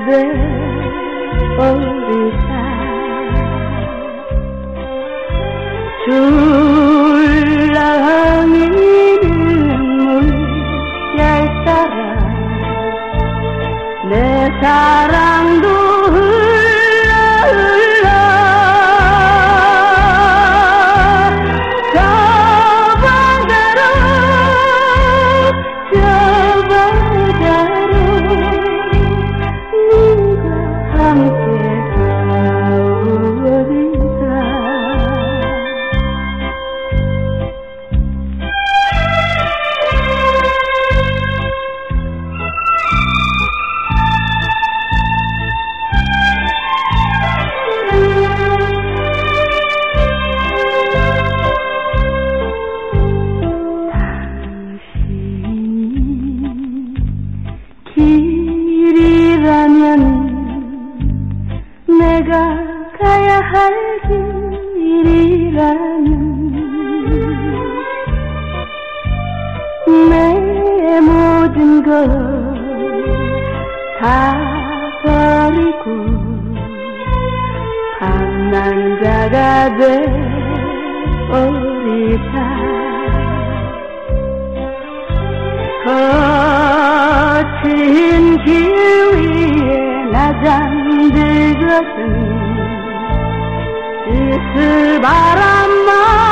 돼버리자. 줄랑이는 물결 따라 내 사랑도 흘러 흘러 저 바다로 저 바다로 네가 함께 가버리자. 길이라면 내가 가야 할 길이라면 내 모든 것 다 버리고 방랑자가 돼버리자. 거친 길 위에 나 잠들거든. 스스바람만